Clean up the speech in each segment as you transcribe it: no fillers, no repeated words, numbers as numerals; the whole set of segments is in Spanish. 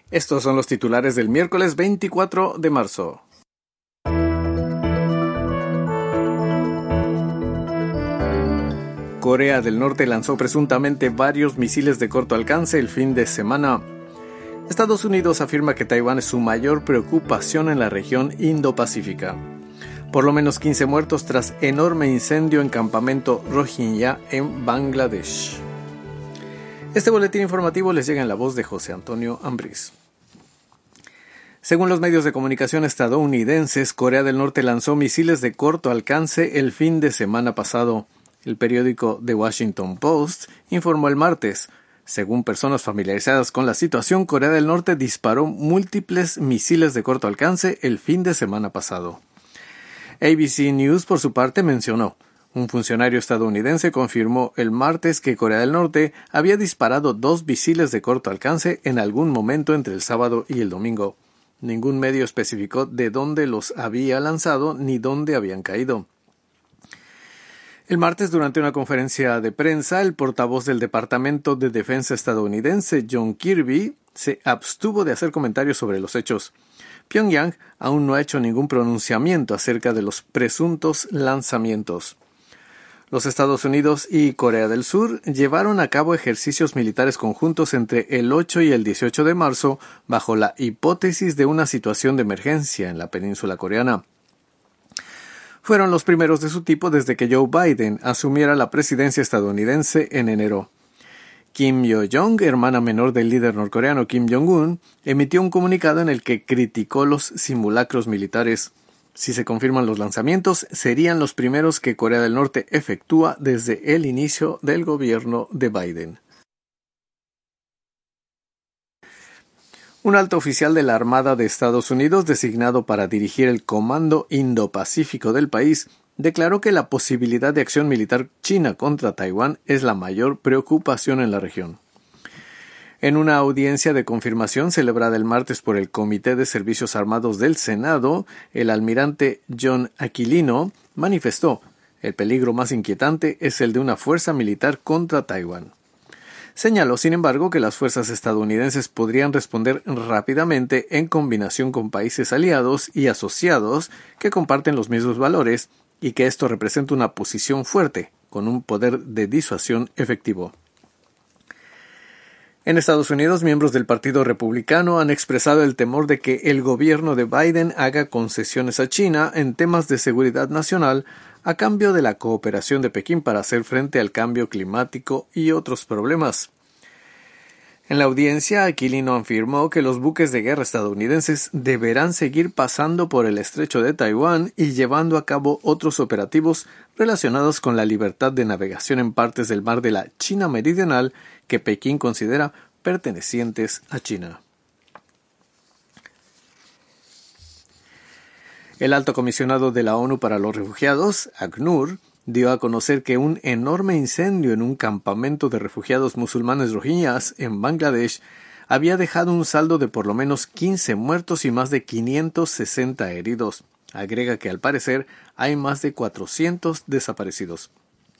Estos son los titulares del miércoles 24 de marzo. Corea del Norte lanzó presuntamente varios misiles de corto alcance el fin de semana. Estados Unidos afirma que Taiwán es su mayor preocupación en la región Indo-Pacífica. Por lo menos 15 muertos tras enorme incendio en campamento Rohingya en Bangladesh. Este boletín informativo les llega en la voz de José Antonio Ambriz. Según los medios de comunicación estadounidenses, Corea del Norte lanzó misiles de corto alcance el fin de semana pasado. El periódico The Washington Post informó el martes. Según personas familiarizadas con la situación, Corea del Norte disparó múltiples misiles de corto alcance el fin de semana pasado. ABC News, por su parte, mencionó: un funcionario estadounidense confirmó el martes que Corea del Norte había disparado 2 misiles de corto alcance en algún momento entre el sábado y el domingo. Ningún medio especificó de dónde los había lanzado ni dónde habían caído. El martes, durante una conferencia de prensa, el portavoz del Departamento de Defensa estadounidense, John Kirby, se abstuvo de hacer comentarios sobre los hechos. Pyongyang aún no ha hecho ningún pronunciamiento acerca de los presuntos lanzamientos. Los Estados Unidos y Corea del Sur llevaron a cabo ejercicios militares conjuntos entre el 8 y el 18 de marzo bajo la hipótesis de una situación de emergencia en la península coreana. Fueron los primeros de su tipo desde que Joe Biden asumiera la presidencia estadounidense en enero. Kim Yo-jong, hermana menor del líder norcoreano Kim Jong-un, emitió un comunicado en el que criticó los simulacros militares. Si se confirman los lanzamientos, serían los primeros que Corea del Norte efectúa desde el inicio del gobierno de Biden. Un alto oficial de la Armada de Estados Unidos, designado para dirigir el Comando Indo-Pacífico del país, declaró que la posibilidad de acción militar china contra Taiwán es la mayor preocupación en la región. En una audiencia de confirmación celebrada el martes por el Comité de Servicios Armados del Senado, el almirante John Aquilino manifestó: el peligro más inquietante es el de una fuerza militar contra Taiwán. Señaló, sin embargo, que las fuerzas estadounidenses podrían responder rápidamente en combinación con países aliados y asociados que comparten los mismos valores y que esto representa una posición fuerte, con un poder de disuasión efectivo. En Estados Unidos, miembros del Partido Republicano han expresado el temor de que el gobierno de Biden haga concesiones a China en temas de seguridad nacional a cambio de la cooperación de Pekín para hacer frente al cambio climático y otros problemas. En la audiencia, Aquilino afirmó que los buques de guerra estadounidenses deberán seguir pasando por el estrecho de Taiwán y llevando a cabo otros operativos relacionados con la libertad de navegación en partes del mar de la China Meridional que Pekín considera pertenecientes a China. El alto comisionado de la ONU para los Refugiados, ACNUR, dio a conocer que un enorme incendio en un campamento de refugiados musulmanes rohingyas en Bangladesh había dejado un saldo de por lo menos 15 muertos y más de 560 heridos. Agrega que al parecer hay más de 400 desaparecidos.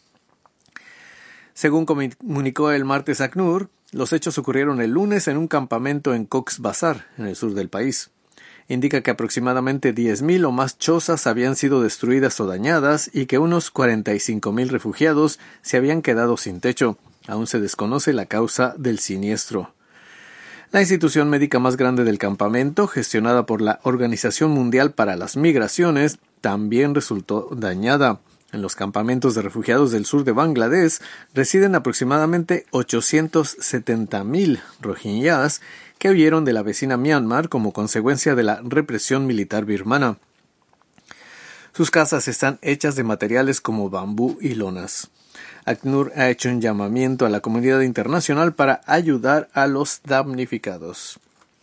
Según comunicó el martes ACNUR, los hechos ocurrieron el lunes en un campamento en Cox's Bazar, en el sur del país. Indica que aproximadamente 10.000 o más chozas habían sido destruidas o dañadas y que unos 45.000 refugiados se habían quedado sin techo. Aún se desconoce la causa del siniestro. La institución médica más grande del campamento, gestionada por la Organización Mundial para las Migraciones, también resultó dañada. En los campamentos de refugiados del sur de Bangladesh residen aproximadamente 870.000 rohingyas que huyeron de la vecina Myanmar como consecuencia de la represión militar birmana. Sus casas están hechas de materiales como bambú y lonas. ACNUR ha hecho un llamamiento a la comunidad internacional para ayudar a los damnificados.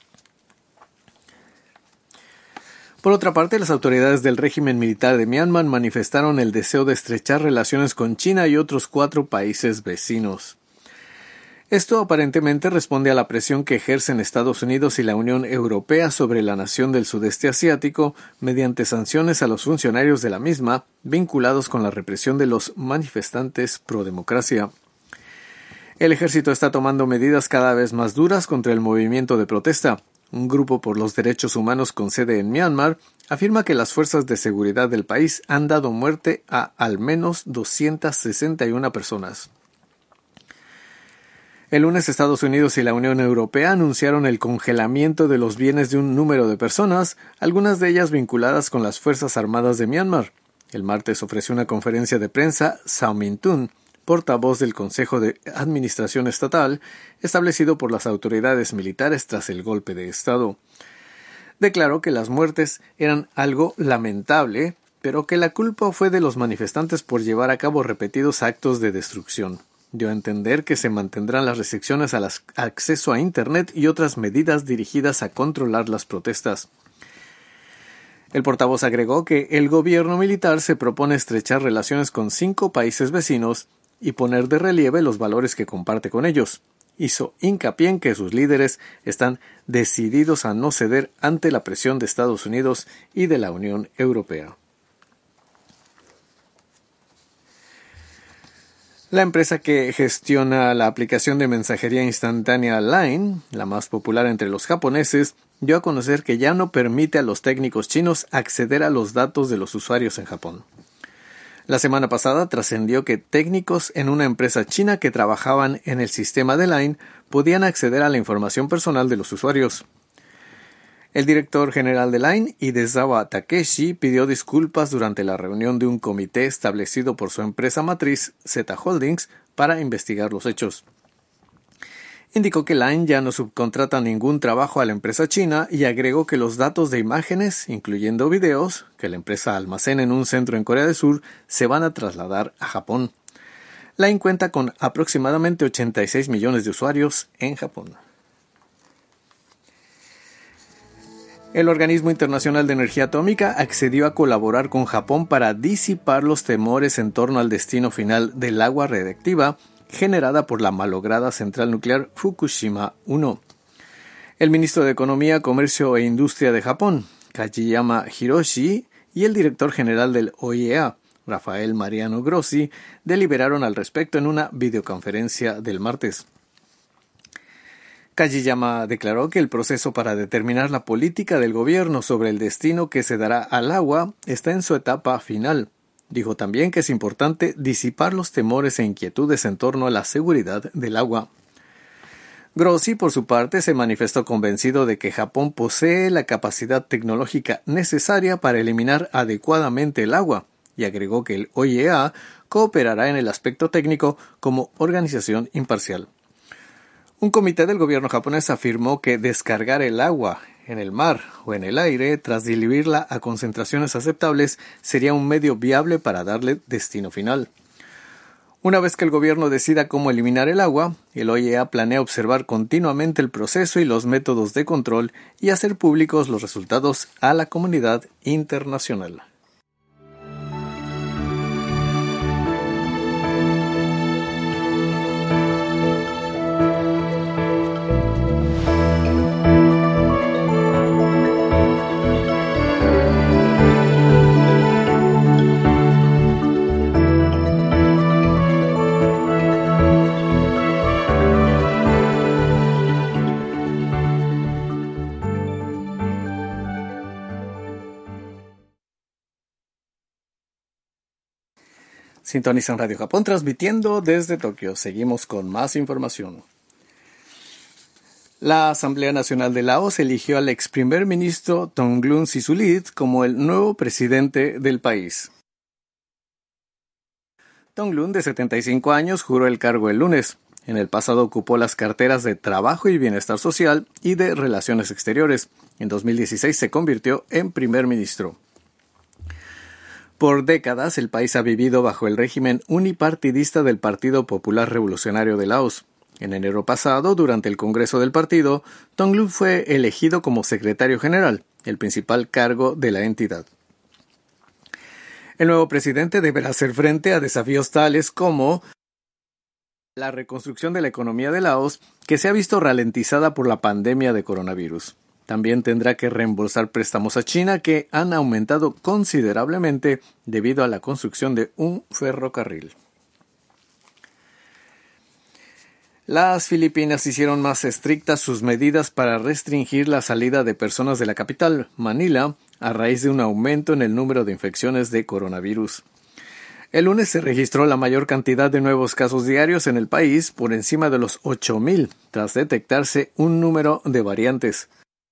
Por otra parte, las autoridades del régimen militar de Myanmar manifestaron el deseo de estrechar relaciones con China y otros 4 países vecinos. Esto aparentemente responde a la presión que ejercen Estados Unidos y la Unión Europea sobre la nación del sudeste asiático mediante sanciones a los funcionarios de la misma vinculados con la represión de los manifestantes pro-democracia. El ejército está tomando medidas cada vez más duras contra el movimiento de protesta. un grupo por los derechos humanos con sede en Myanmar, afirma que las fuerzas de seguridad del país han dado muerte a al menos 261 personas. El lunes, Estados Unidos y la Unión Europea anunciaron el congelamiento de los bienes de un número de personas, algunas de ellas vinculadas con las Fuerzas Armadas de Myanmar. El martes ofreció una conferencia de prensa Zaw Min Tun, portavoz del Consejo de Administración Estatal, establecido por las autoridades militares tras el golpe de Estado. Declaró que las muertes eran algo lamentable, pero que la culpa fue de los manifestantes por llevar a cabo repetidos actos de destrucción. Dio a entender que se mantendrán las restricciones al acceso a Internet y otras medidas dirigidas a controlar las protestas. El portavoz agregó que el gobierno militar se propone estrechar relaciones con 5 países vecinos y poner de relieve los valores que comparte con ellos. Hizo hincapié en que sus líderes están decididos a no ceder ante la presión de Estados Unidos y de la Unión Europea. La empresa que gestiona la aplicación de mensajería instantánea Line, la más popular entre los japoneses, dio a conocer que ya no permite a los técnicos chinos acceder a los datos de los usuarios en Japón. La semana pasada trascendió que técnicos en una empresa china que trabajaban en el sistema de Line podían acceder a la información personal de los usuarios. El director general de Line, Idezawa Takeshi, pidió disculpas durante la reunión de un comité establecido por su empresa matriz, Z Holdings, para investigar los hechos. Indicó que Line ya no subcontrata ningún trabajo a la empresa china y agregó que los datos de imágenes, incluyendo videos, que la empresa almacena en un centro en Corea del Sur, se van a trasladar a Japón. Line cuenta con aproximadamente 86 millones de usuarios en Japón. El Organismo Internacional de Energía Atómica accedió a colaborar con Japón para disipar los temores en torno al destino final del agua radiactiva generada por la malograda central nuclear Fukushima 1. El ministro de Economía, Comercio e Industria de Japón, Kajiyama Hiroshi, y el director general del OIEA, Rafael Mariano Grossi, deliberaron al respecto en una videoconferencia del martes. Kajiyama declaró que el proceso para determinar la política del gobierno sobre el destino que se dará al agua está en su etapa final. Dijo también que es importante disipar los temores e inquietudes en torno a la seguridad del agua. Grossi, por su parte, se manifestó convencido de que Japón posee la capacidad tecnológica necesaria para eliminar adecuadamente el agua, y agregó que el OIEA cooperará en el aspecto técnico como organización imparcial. Un comité del gobierno japonés afirmó que descargar el agua en el mar o en el aire tras diluirla a concentraciones aceptables sería un medio viable para darle destino final. Una vez que el gobierno decida cómo eliminar el agua, el OIEA planea observar continuamente el proceso y los métodos de control y hacer públicos los resultados a la comunidad internacional. Sintonizan Radio Japón transmitiendo desde Tokio. Seguimos con más información. La Asamblea Nacional de Laos eligió al ex primer ministro Thongloun Sisoulith como el nuevo presidente del país. Thongloun, de 75 años, juró el cargo el lunes. En el pasado ocupó las carteras de Trabajo y Bienestar Social y de Relaciones Exteriores. En 2016 se convirtió en primer ministro. Por décadas, el país ha vivido bajo el régimen unipartidista del Partido Popular Revolucionario de Laos. En enero pasado, durante el Congreso del partido, Thongloun fue elegido como secretario general, el principal cargo de la entidad. El nuevo presidente deberá hacer frente a desafíos tales como la reconstrucción de la economía de Laos, que se ha visto ralentizada por la pandemia de coronavirus. También tendrá que reembolsar préstamos a China que han aumentado considerablemente debido a la construcción de un ferrocarril. Las Filipinas hicieron más estrictas sus medidas para restringir la salida de personas de la capital, Manila, a raíz de un aumento en el número de infecciones de coronavirus. El lunes se registró la mayor cantidad de nuevos casos diarios en el país, por encima de los 8,000, tras detectarse un número de variantes.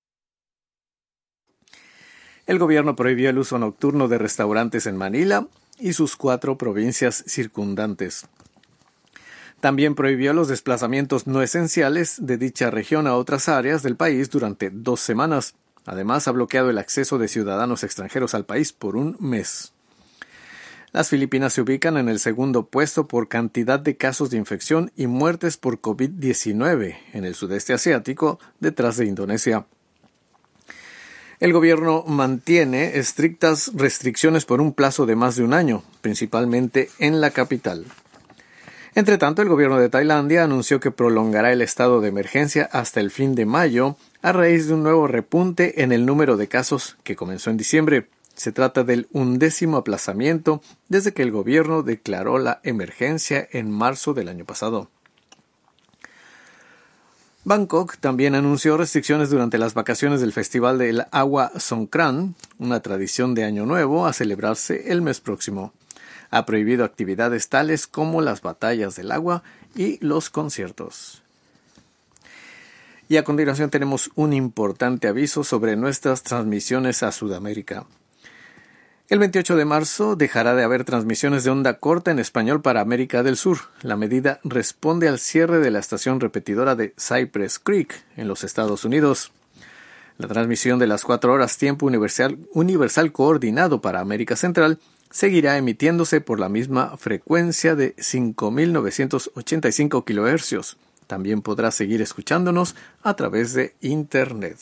El gobierno prohibió el uso nocturno de restaurantes en Manila y sus 4 provincias circundantes. También prohibió los desplazamientos no esenciales de dicha región a otras áreas del país durante 2 semanas. Además, ha bloqueado el acceso de ciudadanos extranjeros al país por un mes. Las Filipinas se ubican en el segundo puesto por cantidad de casos de infección y muertes por COVID-19 en el sudeste asiático, detrás de Indonesia. El gobierno mantiene estrictas restricciones por un plazo de más de un año, principalmente en la capital. Entre tanto, el gobierno de Tailandia anunció que prolongará el estado de emergencia hasta el fin de mayo a raíz de un nuevo repunte en el número de casos que comenzó en diciembre. Se trata del 11º aplazamiento desde que el gobierno declaró la emergencia en marzo del año pasado. Bangkok también anunció restricciones durante las vacaciones del Festival del Agua Songkran, una tradición de Año Nuevo a celebrarse el mes próximo. Ha prohibido actividades tales como las batallas del agua y los conciertos. Y a continuación tenemos un importante aviso sobre nuestras transmisiones a Sudamérica. El 28 de marzo dejará de haber transmisiones de onda corta en español para América del Sur. La medida responde al cierre de la estación repetidora de Cypress Creek en los Estados Unidos. La transmisión de las 4 horas tiempo universal coordinado para América Central seguirá emitiéndose por la misma frecuencia de 5.985 kHz. También podrá seguir escuchándonos a través de Internet.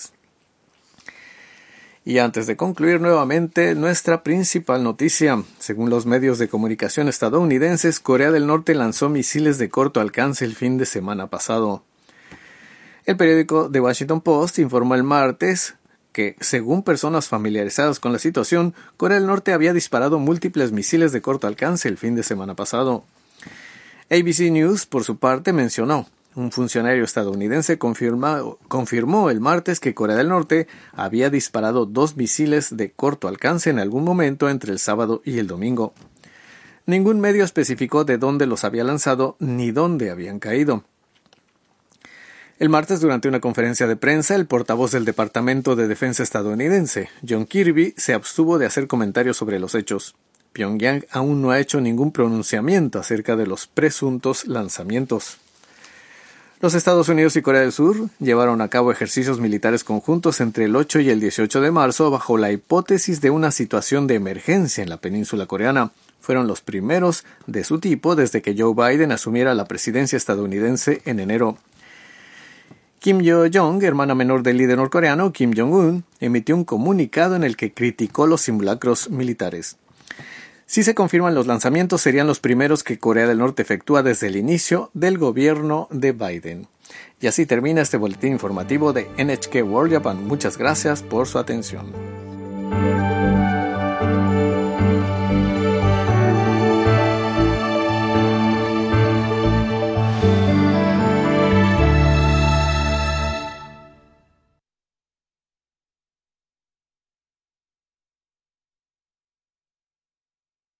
Y antes de concluir nuevamente nuestra principal noticia, según los medios de comunicación estadounidenses, Corea del Norte lanzó misiles de corto alcance el fin de semana pasado. El periódico The Washington Post informó el martes que, según personas familiarizadas con la situación, Corea del Norte había disparado múltiples misiles de corto alcance el fin de semana pasado. ABC News, por su parte, mencionó: un funcionario estadounidense confirmó el martes que Corea del Norte había disparado 2 misiles de corto alcance en algún momento entre el sábado y el domingo. Ningún medio especificó de dónde los había lanzado ni dónde habían caído. El martes, durante una conferencia de prensa, el portavoz del Departamento de Defensa estadounidense, John Kirby, se abstuvo de hacer comentarios sobre los hechos. Pyongyang aún no ha hecho ningún pronunciamiento acerca de los presuntos lanzamientos. Los Estados Unidos y Corea del Sur llevaron a cabo ejercicios militares conjuntos entre el 8 y el 18 de marzo bajo la hipótesis de una situación de emergencia en la península coreana. Fueron los primeros de su tipo desde que Joe Biden asumiera la presidencia estadounidense en enero. Kim Yo-jong, hermana menor del líder norcoreano Kim Jong-un, emitió un comunicado en el que criticó los simulacros militares. Si se confirman los lanzamientos, serían los primeros que Corea del Norte efectúa desde el inicio del gobierno de Biden. Y así termina este boletín informativo de NHK World Japan. Muchas gracias por su atención.